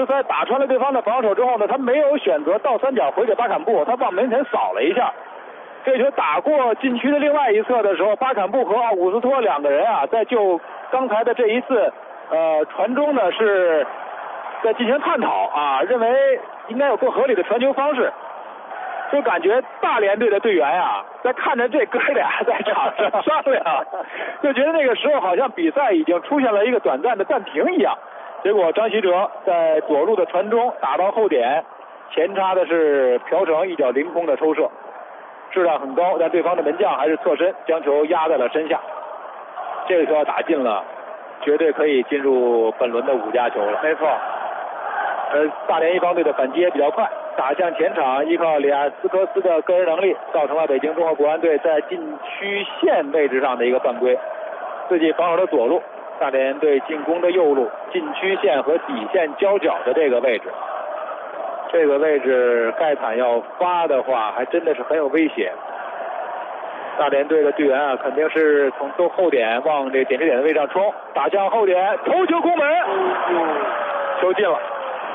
石塞打穿了对方的防守之后呢，他没有选择倒三角回给巴坎布，他往门前扫了一下。这球打过禁区的另外一侧的时候，巴坎布和奥古斯托两个人啊，在就刚才的这一次传中呢，是在进行探讨啊，认为应该有更合理的传球方式。就感觉大连队的队员啊，在看着这哥俩在场上商量，就觉得那个时候好像比赛已经出现了一个短暂的暂停一样。结果张稀哲在左路的传中打到后点，前插的是朴成一脚凌空的抽射，质量很高，但对方的门将还是侧身将球压在了身下。这个球要打进了，绝对可以进入本轮的5家球了。 没错。 大连一方队的反击也比较快，打向前场，依靠里亚斯科斯的个人能力，造成了北京综合国安队在禁区线位置上的一个犯规。自己防守的左路，大连队进攻的右路，禁区线和底线交角的这个位置，这个位置盖坦要发的话，还真的是很有威胁。大连队的队员啊，肯定是从后点往这点对点的位置上冲，打向后点，头球攻门，球进了。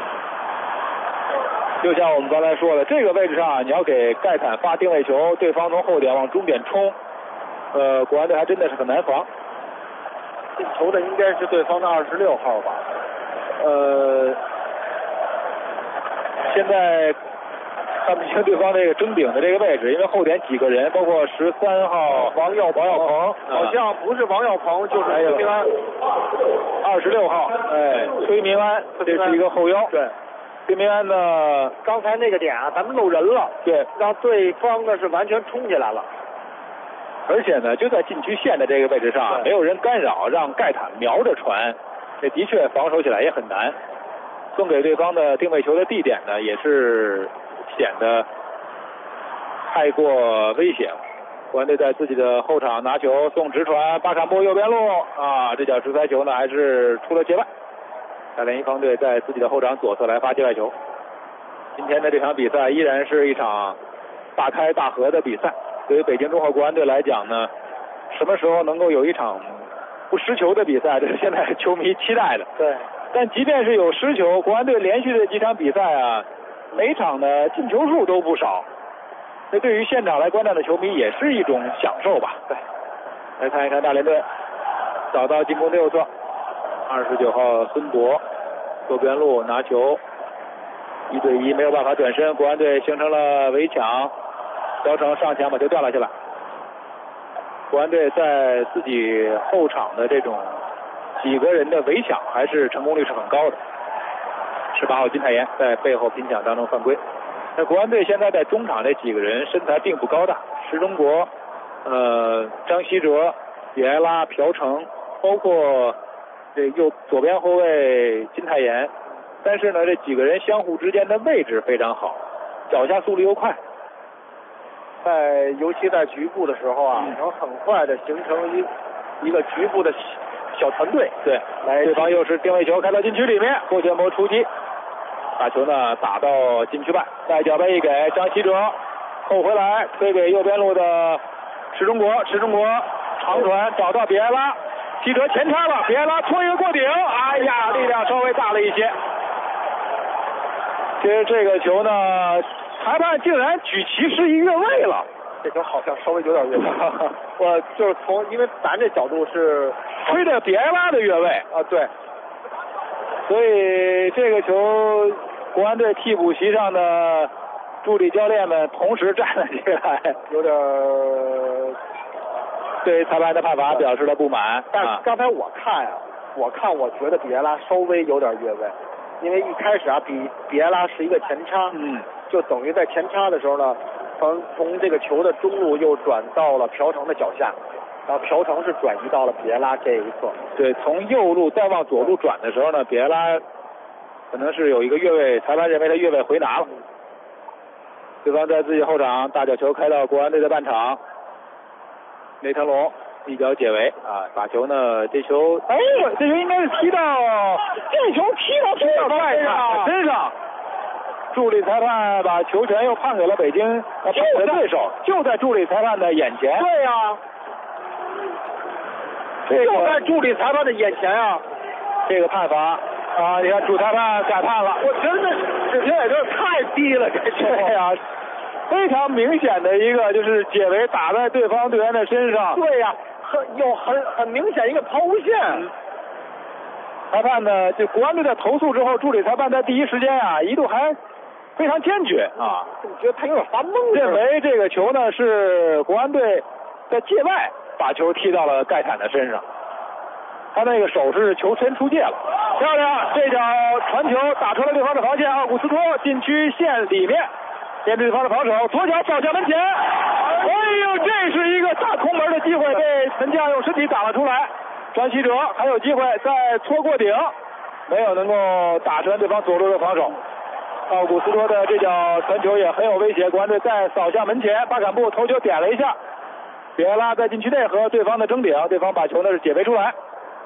就像我们刚才说的，这个位置上你要给盖坦发定位球，对方从后点往终点冲，国安队还真的是很难防。 进球的应该是对方的26号吧？ 现在看不清对方这个争顶的这个位置，因为后点几个人，包括13号王耀鹏， 好像不是王耀鹏，就是崔明安。 26号，崔明安，这是一个后腰。 对。 崔明安呢？ 刚才那个点啊，咱们漏人了， 对， 让对方呢是完全冲起来了， 而且呢，就在禁区线的这个位置上，没有人干扰，让盖坦瞄着传，这的确防守起来也很难。送给对方的定位球的地点呢，也是显得太过危险了。国安队在自己的后场拿球送直传，巴坎布右边路啊，这脚直塞球呢还是出了界外。大连一方队在自己的后场左侧来发界外球。今天的这场比赛依然是一场大开大合的比赛。对于北京综合国安队来讲呢，什么时候能够有一场不失球的比赛，这是现在球迷期待的。 对。 但即便是有失球，国安队连续的几场比赛啊，每场的进球数都不少。这对于现场来观战的球迷也是一种享受吧。对。来看一看大连队找到进攻的右侧。29号孙博右边路拿球，1对1没有办法转身，国安队形成了围抢，朴成上前把球断了下来。国安队在自己后场的这种几个人的围抢还是成功率是很高的。18号金泰妍在背后拼抢当中犯规。那国安队现在在中场这几个人身材并不高大，石中国、张稀哲、比埃拉、朴成，包括这左边后卫金泰妍，但是呢，这几个人相互之间的位置非常好，脚下速度又快， 尤其在局部的时候啊，能很快的形成一个局部的小团队。 对，对方又是定位球开到禁区里面，霍建波出击，把球呢打到禁区外，带脚背一给张稀哲，后回来推给右边路的石中国长传找到比埃拉。稀哲前插了，比埃拉搓一个过顶，哎呀，力量稍微大了一些。其实这个球呢，裁判竟然举旗示意越位了， 这球好像稍微有点越位。我就是因为咱这角度是吹的比埃拉的越位啊，对， 所以这个球国安队替补席上的助理教练们同时站了起来， 有点对裁判的判罚表示了不满。 但是刚才我觉得比埃拉稍微有点越位，因为一开始啊，比埃拉是一个前插，就等于在前插的时候呢，从这个球的中路又转到了朴成的脚下，然后朴成是转移到了比埃拉这一侧。 对，从右路再往左路转的时候呢，比埃拉可能是有一个越位，裁判认为他越位回拿了。对方在自己后场大角球开到国安队的半场。雷腾龙一脚解围啊，把球呢，这球应该是踢到，这球踢到对方身上，助理裁判把球权又判给了北京的对手，就在助理裁判的眼前。 对呀，就在助理裁判的眼前啊， 这个判罚啊，你看主裁判改判了， 我觉得这视频也就是太低了，这对呀，非常明显的一个就是解围打在对方队员的身上。 对呀，很明显一个抛物线。 裁判呢，就国安队在投诉之后，助理裁判在第一时间啊，一度还非常坚决啊， 觉得他有点发懵， 认为这个球呢是国安队在界外把球踢到了盖坦的身上，他那个手是球身出界了，漂亮！这脚传球打穿了对方的防线，奥古斯托禁区线里面，面对对方的防守，左脚扫向门前，哎呦，这是一个大空门的机会，被门将用身体打了出来。传奇者还有机会再戳过顶，没有能够打穿对方左路的防守。奥古斯托的这脚传球也很有威胁，国安队再扫向门前，巴坎布头球点了一下，比埃拉在禁区内和对方的争顶，对方把球呢是解围出来。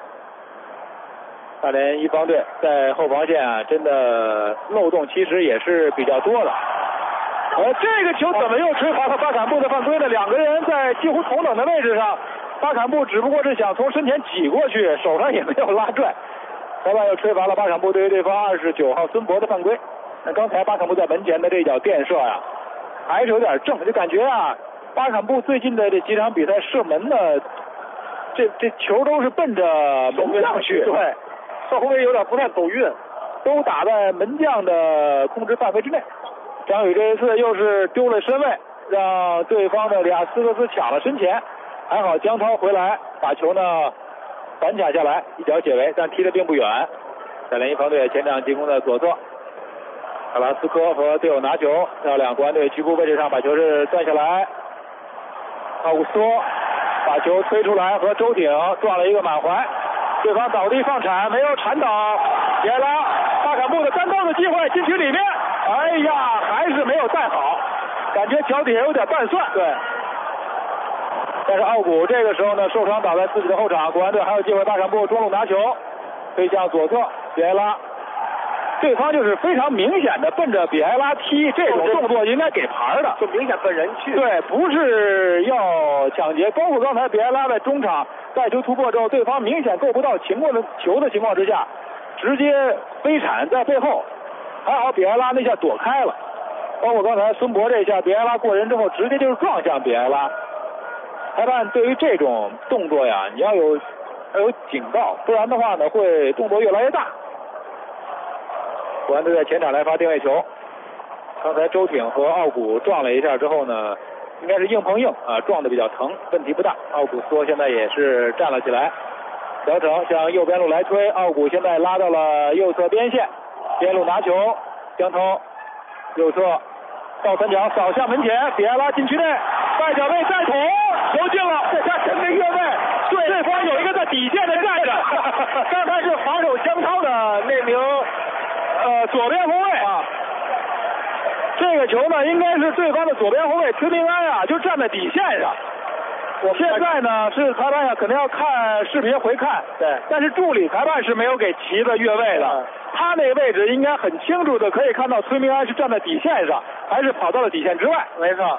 大连一方队在后防线啊，真的漏洞其实也是比较多的。这个球怎么又吹罚了巴坎布的犯规呢？两个人在几乎同等的位置上，巴坎布只不过是想从身前挤过去，手上也没有拉拽。裁判又吹罚了巴坎布对于对方29号孙博的犯规。那刚才巴坎布在门前的这脚垫射呀，还是有点正，就感觉啊，巴坎布最近的这几场比赛射门呢，这球都是奔着门将去，对， 后卫有点不太走运， 都打在门将的控制范围之内。张宇这一次又是丢了身位，让对方的里亚斯科斯抢了身前，还好江涛回来把球呢反抢下来，一脚解围，但踢得并不远。大连一方队前场进攻的左侧，卡拉斯科和队友拿球，漂亮！国安队局部位置上把球是断下来，奥古斯托把球推出来和周鼎撞了一个满怀，对方倒地放铲，没有铲倒，别拉巴坎布的单刀的机会，禁区里面，哎呀，还是没有带好，感觉脚底下有点半蒜。对。但是奥古这个时候呢受伤倒在自己的后场，国安队还有机会，巴坎布中路拿球推向左侧，比埃拉，对方就是非常明显的奔着比埃拉踢，这种动作应该给牌的， 就明显奔人去。 对，不是要抢劫。包括刚才比埃拉在中场带球突破之后，对方明显够不到球的情况之下，直接飞铲在背后，还好比埃拉那下躲开了。包括刚才孙博这下，比埃拉过人之后直接就是撞向比埃拉。裁判对于这种动作呀，你要有警告，不然的话呢，会动作越来越大。国安队在前场来发定位球，刚才周挺和奥古撞了一下之后呢，应该是硬碰硬啊，撞的比较疼，问题不大。奥古斯托现在也是站了起来，小整向右边路来推，奥古现在拉到了右侧边线，边路拿球，江涛右侧倒三角扫向门前，比埃拉禁区内外脚背再捅，球进了，这下真没越位。对方有一个在底线的站着，刚才是防守江涛的那名左边后卫啊。这个球呢，应该是对方的左边后卫崔明安啊，就站在底线上。现在呢是裁判可能要看视频回看， 对， 但是助理裁判是没有给旗子越位的，他那个位置应该很清楚的可以看到崔明安是站在底线上，还是跑到了底线之外。 没错。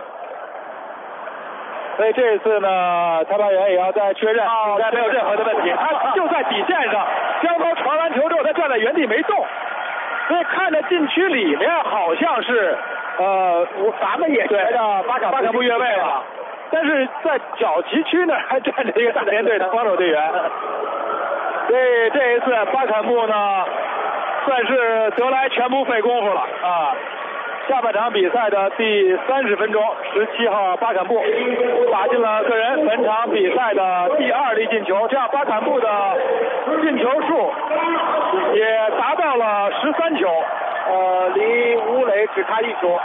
所以这次呢，裁判员也要再确认，应该没有任何的问题，他就在底线上，江涛传完球之后，他站在原地没动，所以看着禁区里面好像是咱们也觉得巴坎布越位了，但是在角旗区那还站着一个大连队的防守队员，所以这一次巴坎布呢算是得来全不费功夫了啊。下半场比赛的第30分钟，17号巴坎布打进了个人本场比赛的第2粒进球，这样巴坎布的进球数也达到了13球， 离吴磊只差1球。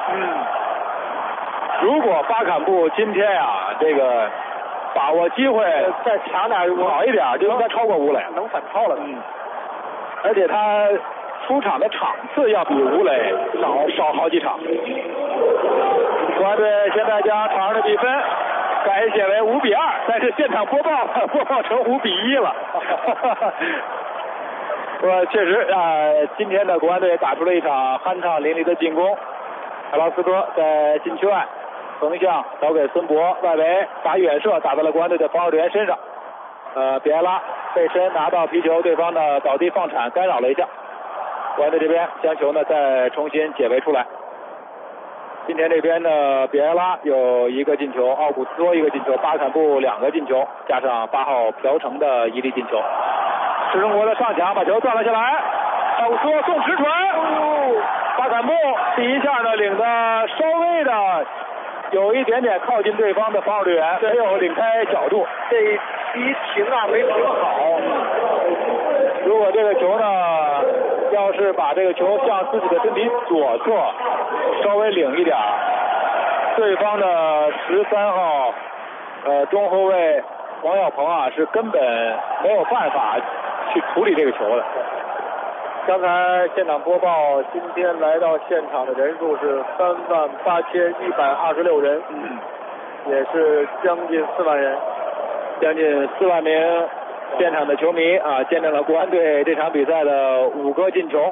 如果巴坎布今天啊这个把握机会再强点好一点，就应该超过吴磊， 能反超了。 而且他出场的场次要比吴磊少好几场。国安队现在将场上的比分改写为5-2，但是现场播报成5-1了。确实今天的国安队打出了一场酣畅淋漓的进攻。卡拉斯科在禁区外横向导给孙博，外围打远射打在了国安队的防守队员身上。比埃拉背身拿到皮球，对方的倒地放铲干扰了一下。 国安队这边将球呢再重新解围出来。今天这边呢，比埃拉有1个进球，奥古斯托1个进球，巴坎布2个进球，加上8号朴成的1粒进球。是中国的上抢把球断了下来，奥古斯托送直传，巴坎布第一下呢领的稍微的有一点点靠近对方的防守队员，没有领开角度， 这第一停啊没停好。 如果这个球呢，要是把这个球向自己的身体左侧稍微领一点，对方的13号中后卫王晓鹏啊是根本没有办法去处理这个球的。 刚才现场播报，今天来到现场的人数是38126人，也是将近4万人， 将近4万名现场的球迷啊，见证了国安队这场比赛的5个进球。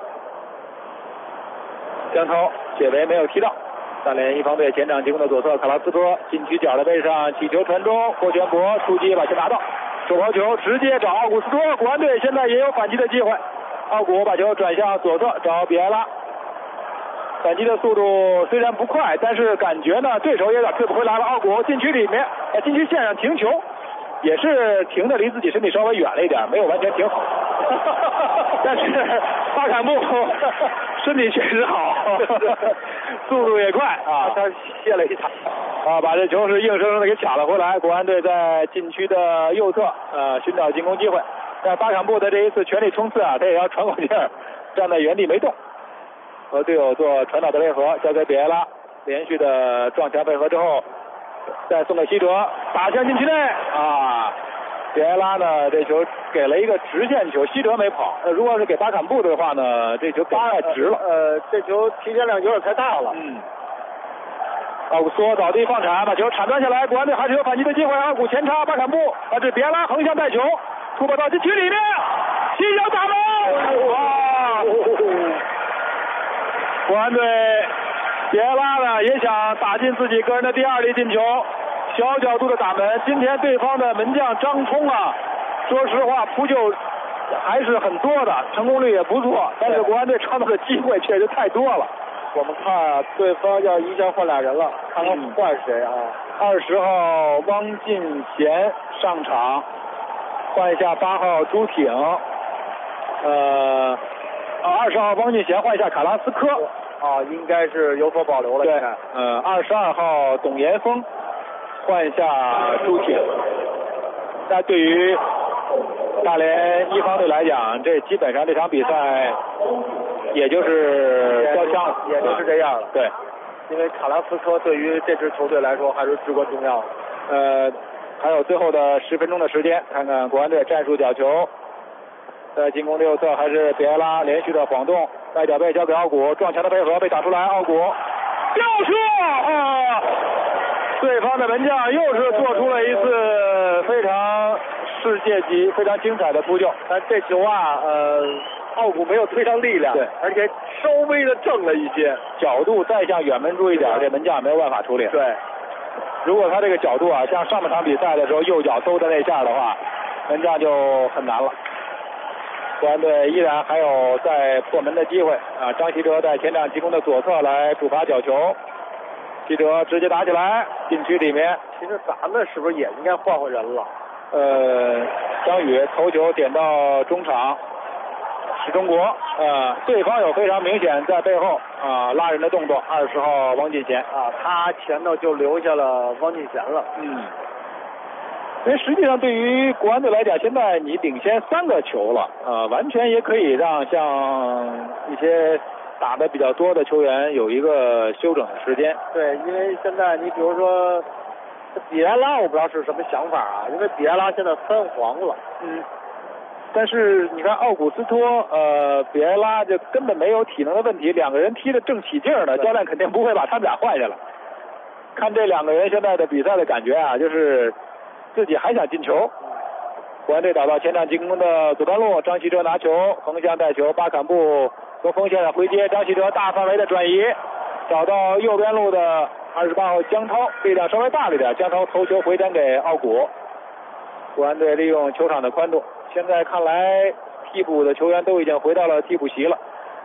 江涛解围没有踢到，大连一方队前场进攻的左侧，卡拉斯科禁区角的位上起球传中，霍全博出击把球拿到，手抛球直接找奥古斯托，国安队现在也有反击的机会。奥古把球转向左侧找比埃拉，反击的速度虽然不快，但是感觉呢对手也有点退不回来了。奥古禁区里面，禁区线上停球，也是停的离自己身体稍微远了一点，没有完全停好。但是巴坎布身体确实好，速度也快啊， 他卸了一场啊，把这球是硬生生的给抢了回来。国安队在禁区的右侧寻找进攻机会，但巴坎布的这一次全力冲刺啊，他也要喘口气儿，站在原地没动，和队友做传导的配合，交给比埃拉，连续的撞墙配合之后，再送给希哲，打向禁区内啊。比埃拉呢，这球给了一个直线球，希哲没跑。如果是给巴坎布的话呢，这球当然直了。 这球提前量有点太大了。 奥古斯托倒地放铲，把球铲断下来，国安队还是有反击的机会。奥古前插巴坎布，但是比埃拉横向带球，突破到禁区里面，起脚打门！啊！国安队比埃拉呢也想打进自己个人的第2粒进球。小角度的打门，今天对方的门将张冲啊，说实话扑救还是很多的，成功率也不错，但是国安队创造的机会确实太多了。 我们看对方要一下换俩人了，看看换谁啊 ？20号汪进贤上场，换一下8号朱挺。20号汪进贤换一下卡拉斯科。 应该是有所保留了。 对，22号董岩峰。换一下朱挺，那对于大连一方队来讲，这基本上这场比赛也就是交枪了， 也就是这样了。 对， 因为卡拉斯科对于这支球队来说还是至关重要的。还有最后的10分钟的时间，看看国安队战术角球，在进攻右侧还是比埃拉连续的晃动，外脚背交给奥古，撞墙的配合被打出来，奥古吊射啊！对方的门将又是做出了一次非常世界级、非常精彩的扑救， 但这球啊，奥古没有推上力量， 对， 而且稍微的正了一些， 角度再向远门处一点，这门将没有办法处理。 对， 如果他这个角度啊，像上半场比赛的时候右脚兜的那下的话，门将就很难了。国安队依然还有在破门的机会啊！张稀哲在前场进攻的左侧来主罚角球。记者直接打起来，禁区里面。 其实咱们是不是也应该换换人了？ 张宇头球点到中场，是中国。对方有非常明显在背后拉人的动作。20号汪进贤他前头就留下了汪进贤了。 因为实际上对于国安队来讲，现在你领先3个球了，完全也可以让像一些打的比较多的球员有一个休整的时间。 对，因为现在你比如说比埃拉，我不知道是什么想法啊，因为比埃拉现在3黄了。 但是你看奥古斯托、比埃拉就根本没有体能的问题，2个人踢得正起劲呢，教练肯定不会把他们俩换下来。看这2个人现在的比赛的感觉啊，就是自己还想进球。国安队打到前场进攻的左端路，张稀哲拿球横向带球，巴坎布从锋线上回接，张稀哲大范围的转移，找到右边路的28号江涛，力量稍微大了一点，江涛头球回传给奥古。国安队利用球场的宽度，现在看来替补的球员都已经回到了替补席了。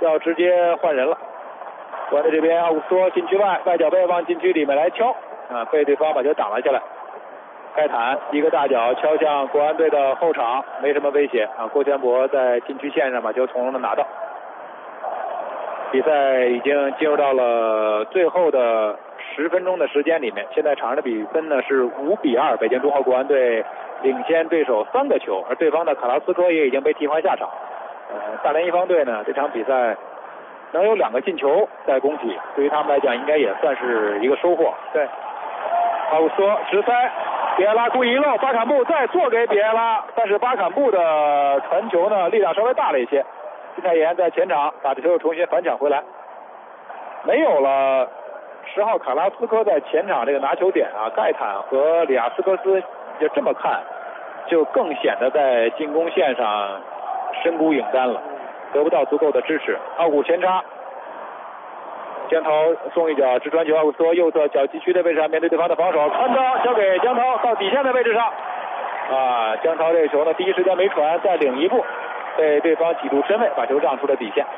要直接换人了。国安队这边奥古斯托禁区外，外脚背往禁区里面来敲啊，被对方把球挡了下来。盖坦一个大脚敲向国安队的后场，没什么威胁啊。郭全博在禁区线上把球从容的拿到。比赛已经进入到了最后的10分钟的时间里面，现在场上的比分呢是5-2，北京中赫国安队领先对手3个球，而对方的卡拉斯科也已经被替换下场。大连一方队呢这场比赛能有2个进球在攻体，对于他们来讲应该也算是一个收获。 对， 奥古斯托直塞，比埃拉故意漏，巴坎布再做给比埃拉，但是巴坎布的传球呢力量稍微大了一些。金泰妍在前场把这球又重新反抢回来，没有了10号卡拉斯科在前场这个拿球点啊，盖坦和里亚斯科斯就这么看，就更显得在进攻线上深孤影单了，得不到足够的支持。奥古前插，江涛送一脚直传球，奥古斯托右侧小禁区的位置上面对对方的防守，传到交给江涛到底线的位置上啊，江涛这个球呢第一时间没传，再领一步。被对方挤出身位，把球让出了底线。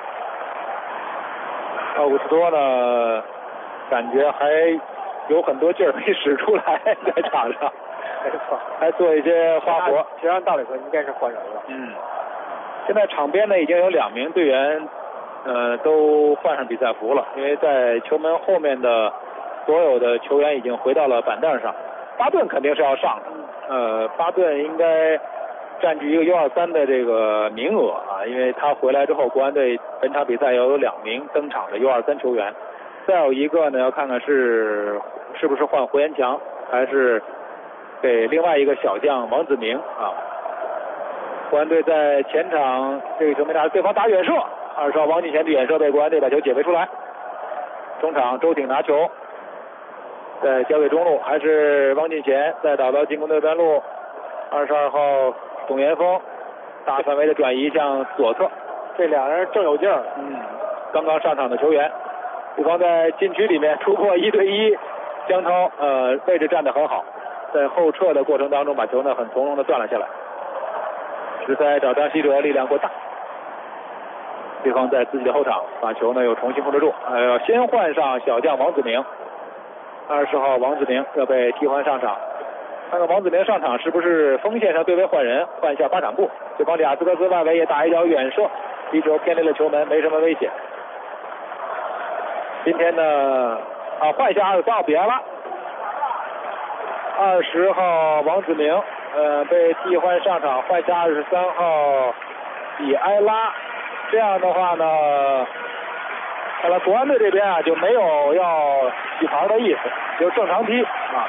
奥古斯托呢，感觉还有很多劲儿没使出来，在场上， 没错， 还做一些花活。 其实按道理说应该是换人了。 现在场边呢已经有2名队员，都换上比赛服了，因为在球门后面的所有的球员已经回到了板凳上。巴顿肯定是要上的，巴顿应该占据一个U23的这个名额啊，因为他回来之后，国安队本场比赛要有2名登场的U23球员，再有一个呢要看看是不是换胡延强，还是给另外一个小将王子明啊。国安队在前场这个球没打，对方打远射，20号王进贤的远射被国安队把球解围出来。中场周挺拿球，再交给中路，还是王进贤再导到进攻的边路，22号董岩峰大范围的转移向左侧， 这2人正有劲儿。 刚刚上场的球员，对方在禁区里面突破1对1，江涛位置站得很好，在后撤的过程当中把球呢很从容的断了下来。直塞找张稀哲，力量过大，对方在自己的后场把球呢又重新控制住，先换上小将王子明，20号王子明要被替换上场。看看王子明上场是不是锋线上对位换人，换一下巴坎布，对方里亚斯科斯外围也打一脚远射，一球偏离了球门，没什么危险。今天呢换一下23号比埃拉，20号王子明被替换上场，换下23号比埃拉。这样的话呢，看来国安队这边啊就没有要洗牌的意思，就正常踢啊。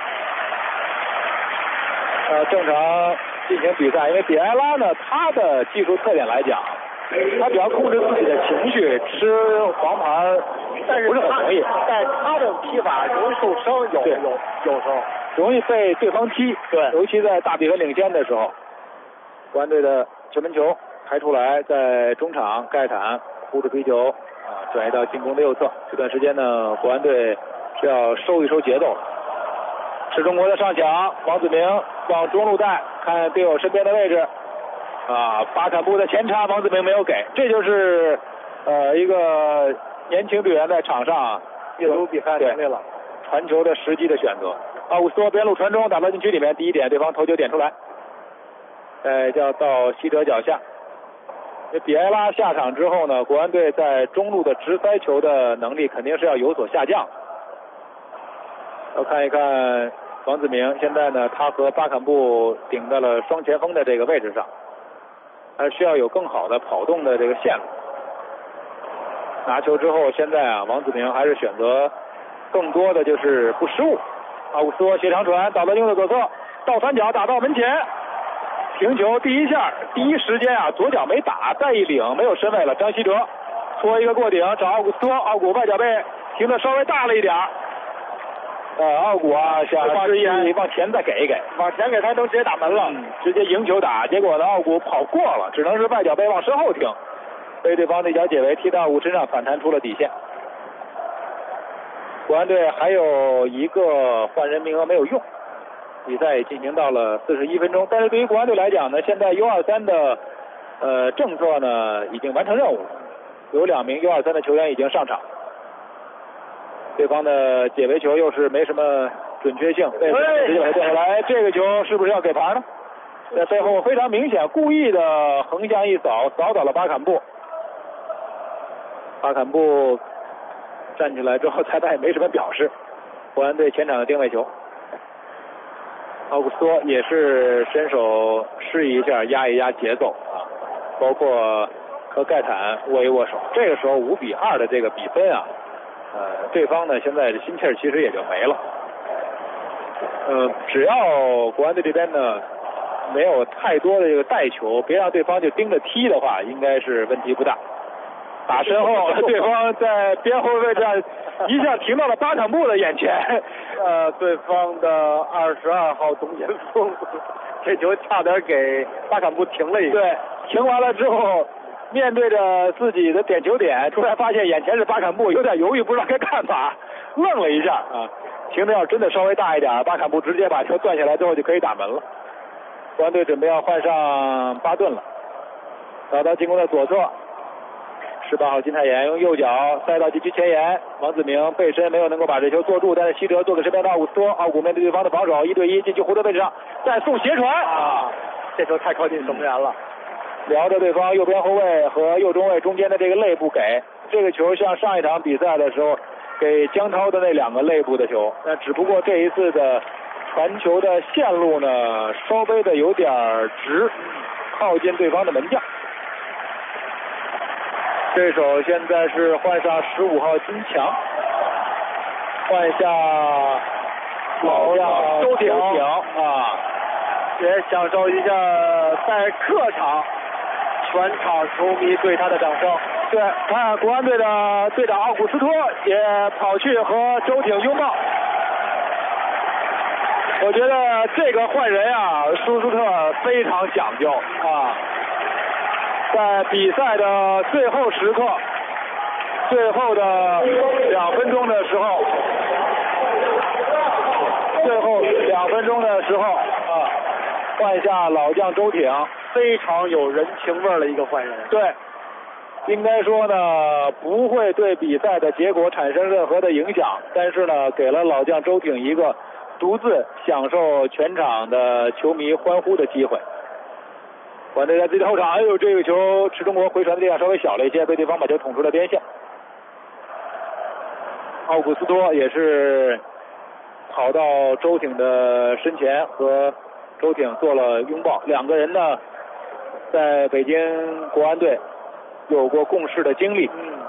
正常进行比赛，因为比埃拉呢，他的技术特点来讲，他只要控制自己的情绪，吃黄牌，但是不是很容易。 但他的踢法容易受伤，有时候容易被对方踢。 对， 尤其在大比分领先的时候，国安队的球门球排出来，在中场盖坦护着皮球转移到进攻的右侧。这段时间呢，国安队是要收一收节奏了。是中国的上抢，王子明往中路带，看队友身边的位置巴坎布的前插，王子明没有给，这就是一个年轻队员在场上阅读比赛能力了， 传球的时机的选择。奥古斯托边路传中打到禁区里面，第一点对方头球点出来，叫到希哲脚下。比埃拉下场之后呢，国安队在中路的直塞球的能力肯定是要有所下降。要看一看王子明，现在呢，他和巴坎布顶在了双前锋的这个位置上，还需要有更好的跑动的这个线路。拿球之后，现在王子明还是选择更多的就是不失误。奥古斯托斜长传打到右的左侧，倒三角打到门前，停球第一下，第一时间左脚没打，再一领没有身位了。张稀哲搓一个过顶找奥古斯托，奥古外脚背停的稍微大了一点。奥古想往前再给一给， 往前给他能直接打门了， 直接迎球打。结果呢，奥古跑过了，只能是外脚背往身后停，被对方的一脚解围，踢到奥古身上反弹出了底线。国安队还有一个换人名额没有用，比赛进行到了41分钟。但是对于国安队来讲呢，现在U23的政策呢已经完成任务了， 有2名U23的球员已经上场。对方的解围球又是没什么准确性，被直接把它掉下来。这个球是不是要给牌呢？在背后非常明显，故意的横向一扫，扫倒了巴坎布。巴坎布站起来之后，裁判也没什么表示。国安队前场的定位球，奥古斯托也是伸手示意一下，压一压节奏啊，包括和盖坦握一握手。这个时候5比2的这个比分啊，对方呢现在的心气儿其实也就没了。只要国安队这边呢没有太多的这个带球，别让对方就盯着踢的话，应该是问题不大。打身后，对方在边后卫位置上一下停到了巴坎布的眼前。 对方的22号董岩峰，这球差点给巴坎布停了一个。 对，停完了之后，面对着自己的点球点，突然发现眼前是巴坎布，有点犹豫，不知道该干嘛，愣了一下啊。停的要真的稍微大一点，巴坎布直接把球断下来之后就可以打门了。国安队准备要换上巴顿了，找到进攻的左侧。18号金泰妍用右脚塞到禁区前沿，王子明背身没有能够把这球做住，但是西哲做给身边的奥古斯托，奥古面对对方的防守，1对1禁区弧的位置上，再送斜传啊！ 这球太靠近守门员了， 撩着对方右边后卫和右中卫中间的这个肋部给。这个球像上一场比赛的时候给姜涛的那2个肋部的球，那只不过这一次的传球的线路呢稍微的有点直，靠近对方的门将。对手现在是换上15号金强，换下老将周挺啊， 也享受一下在客场全场球迷对他的掌声。 对，看国安队的队长奥古斯托也跑去和周挺拥抱。我觉得这个换人啊，舒斯特非常讲究啊。在比赛的最后时刻，最后的2分钟的时候，换下老将周挺， 非常有人情味的一个换人。 对，应该说呢，不会对比赛的结果产生任何的影响，但是呢，给了老将周挺一个独自享受全场的球迷欢呼的机会。国安队在自己的后场，这个球池中国回传的力量稍微小了一些，被对方把球捅出了边线。奥古斯托也是跑到周挺的身前，和周挺做了拥抱。2个人呢，在北京国安队有过共事的经历。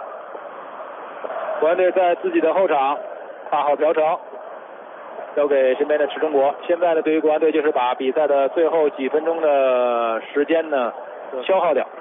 国安队在自己的后场8号朴成交给身边的池中国。现在呢，对于国安队就是把比赛的最后几分钟的时间呢消耗掉，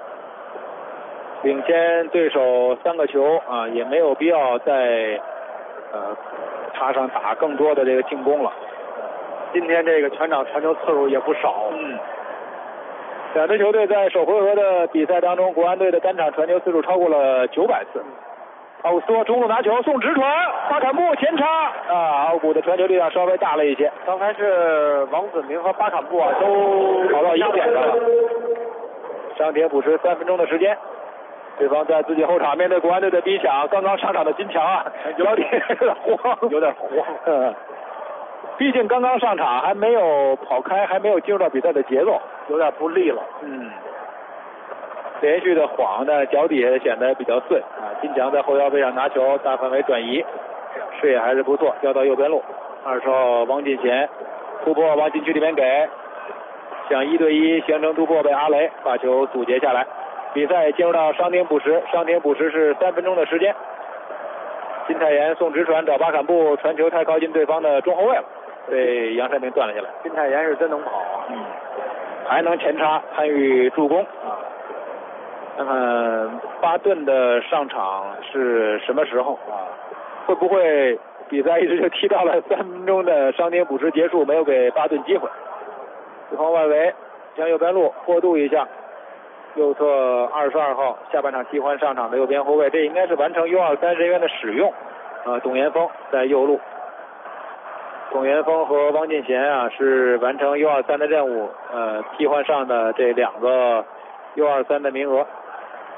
领先对手3个球啊，也没有必要在插上打更多的这个进攻了。 今天这个全场传球次数也不少。 2支球队在首回合的比赛当中，国安队的单场传球次数超过了900次。奥古斯托中路拿球送直传，巴坎布前插啊，奥古的传球力量稍微大了一些。 刚才是王子明和巴坎布啊都跑到一个点上了。上田补时3分钟的时间，对方在自己后场面对国安队的逼抢，刚刚上场的金强啊，有点慌。毕竟刚刚上场还没有跑开，还没有进入到比赛的节奏， 有点不利了。 连续的晃呢，脚底下显得比较碎啊。金强在后腰背上拿球，大范围转移，视野还是不错，交到右边路。20号王进贤突破往禁区里面给，想1对1形成突破，被阿雷把球阻截下来。比赛进入到伤停补时，伤停补时是3分钟的时间。金泰妍送直传找巴坎布，传球太靠近对方的中后卫了，被杨善明断了下来。 金泰妍是真能跑啊， 还能前插参与助攻啊。看看巴顿的上场是什么时候啊？会不会比赛一直就踢到了3分钟的伤停补时结束，没有给巴顿机会？对方外围向右边路过渡一下，右侧22号下半场替换上场的右边后卫，这应该是完成 U23 人员的使用。董岩峰在右路，董岩峰和王进贤啊是完成 U23 的任务，替换上的这2个 U23 的名额。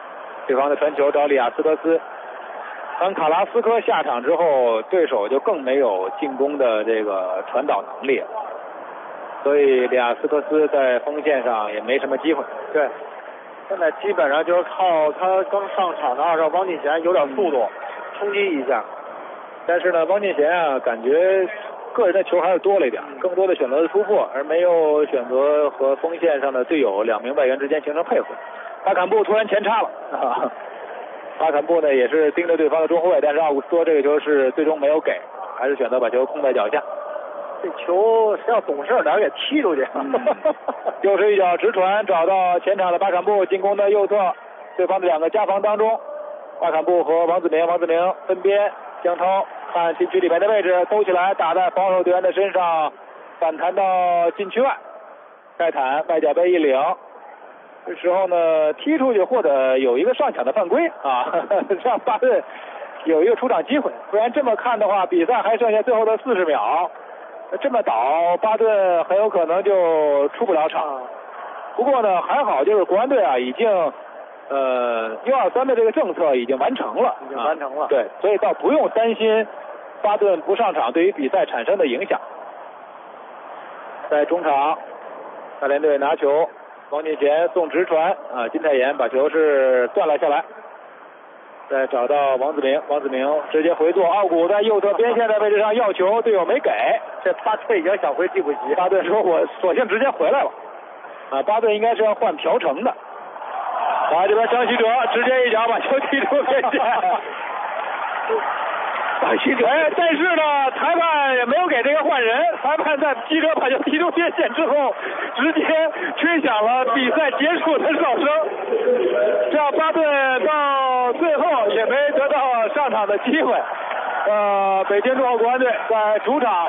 对方的传球找里亚斯科斯。当卡拉斯科下场之后，对手就更没有进攻的这个传导能力了，所以里亚斯科斯在锋线上也没什么机会。 对，现在基本上就是靠他刚上场的2号王进贤有点速度，冲击一下。 但是呢，王进贤啊，感觉个人的球还是多了一点，更多的选择了突破，而没有选择和锋线上的队友2名外援之间形成配合。巴坎布突然前插了，巴坎布呢也是盯着对方的中后卫，但是奥古斯托这个球是最终没有给，还是选择把球空在脚下。 这球要懂事点给踢出去。 又是一脚直传，找到前场的巴坎布，进攻的右侧，对方的2个夹防当中，巴坎布和王子明分边江涛看禁区里面的位置，兜起来打在防守队员的身上，反弹到禁区外，盖坦外脚背一领，这时候呢踢出去或者有一个上抢的犯规啊，让巴顿有一个出场机会，不然这么看的话，比赛还剩下最后的40秒。这么倒，巴顿很有可能就出不了场。不过呢，还好就是国安队啊，已经1-2-3的这个政策已经完成了，对，所以倒不用担心巴顿不上场对于比赛产生的影响。在中场，大连队拿球，王进贤送直传啊，金泰妍把球是断了下来。再找到王子明直接回做，奥古在右侧边线的位置上要球，队友没给， 这巴顿已经想回替补席。 巴顿说我索性直接回来了啊，巴顿应该是要换朴成的。啊，这边张稀哲直接一脚把球踢出边线。但是呢，裁判也没有给这个换人，裁判在稀哲把球踢出边线之后，直接吹响了比赛结束的哨声。这样巴顿到最后也没得到上场的机会。北京中赫国安队在主场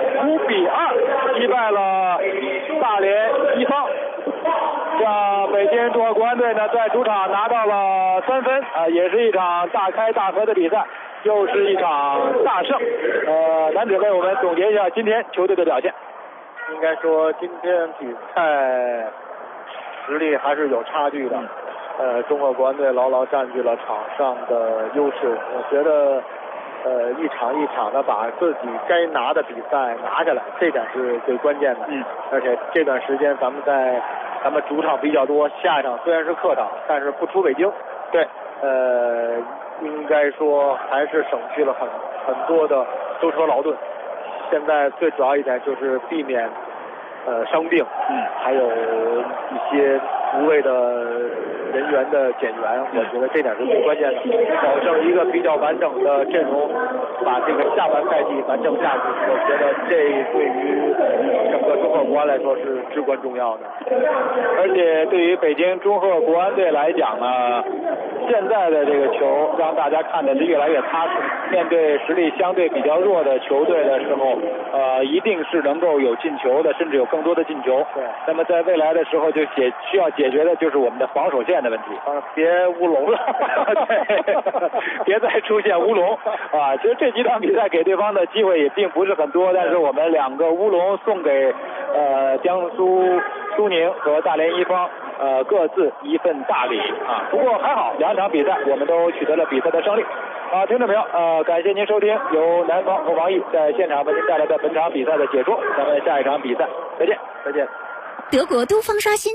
5-2击败了大连一方，让北京中赫国安队呢在主场拿到了3分啊，也是一场大开大合的比赛，又是一场大胜。男子为我们总结一下今天球队的表现。 应该说今天比赛实力还是有差距的。中赫国安队牢牢占据了场上的优势。我觉得一场一场的把自己该拿的比赛拿下来，这点是最关键的。而且这段时间咱们主场比较多，下一场虽然是客场，但是不出北京。 对， 应该说还是省去了很多的舟车劳顿。现在最主要一点就是避免伤病，还有一些无谓的人员的减员，我觉得这点是最关键的，保证一个比较完整的阵容，把这个下半赛季完整下去。我觉得这对于整个中赫国安来说是至关重要的。 而且对于北京中赫国安队来讲呢，现在的这个球让大家看的是越来越踏实。面对实力相对比较弱的球队的时候，一定是能够有进球的，甚至有更多的进球。 对。 那么在未来的时候，就需要解决的就是我们的防守线的问题。 别乌龙了， 对，别再出现乌龙啊！其实这几场比赛给对方的机会也并不是很多，但是我们2个乌龙送给江苏苏宁和大连一方。各自一份大礼啊！不过还好，2场比赛我们都取得了比赛的胜利。听众朋友，感谢您收听由南方和王毅在现场为您带来的本场比赛的解说。咱们下一场比赛再见。 德国都方刷新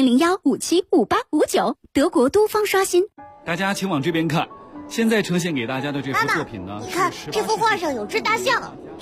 4001575859，德国都方刷新。 大家请往这边看，现在呈现给大家的这幅作品呢， 你看这幅画上有只大象。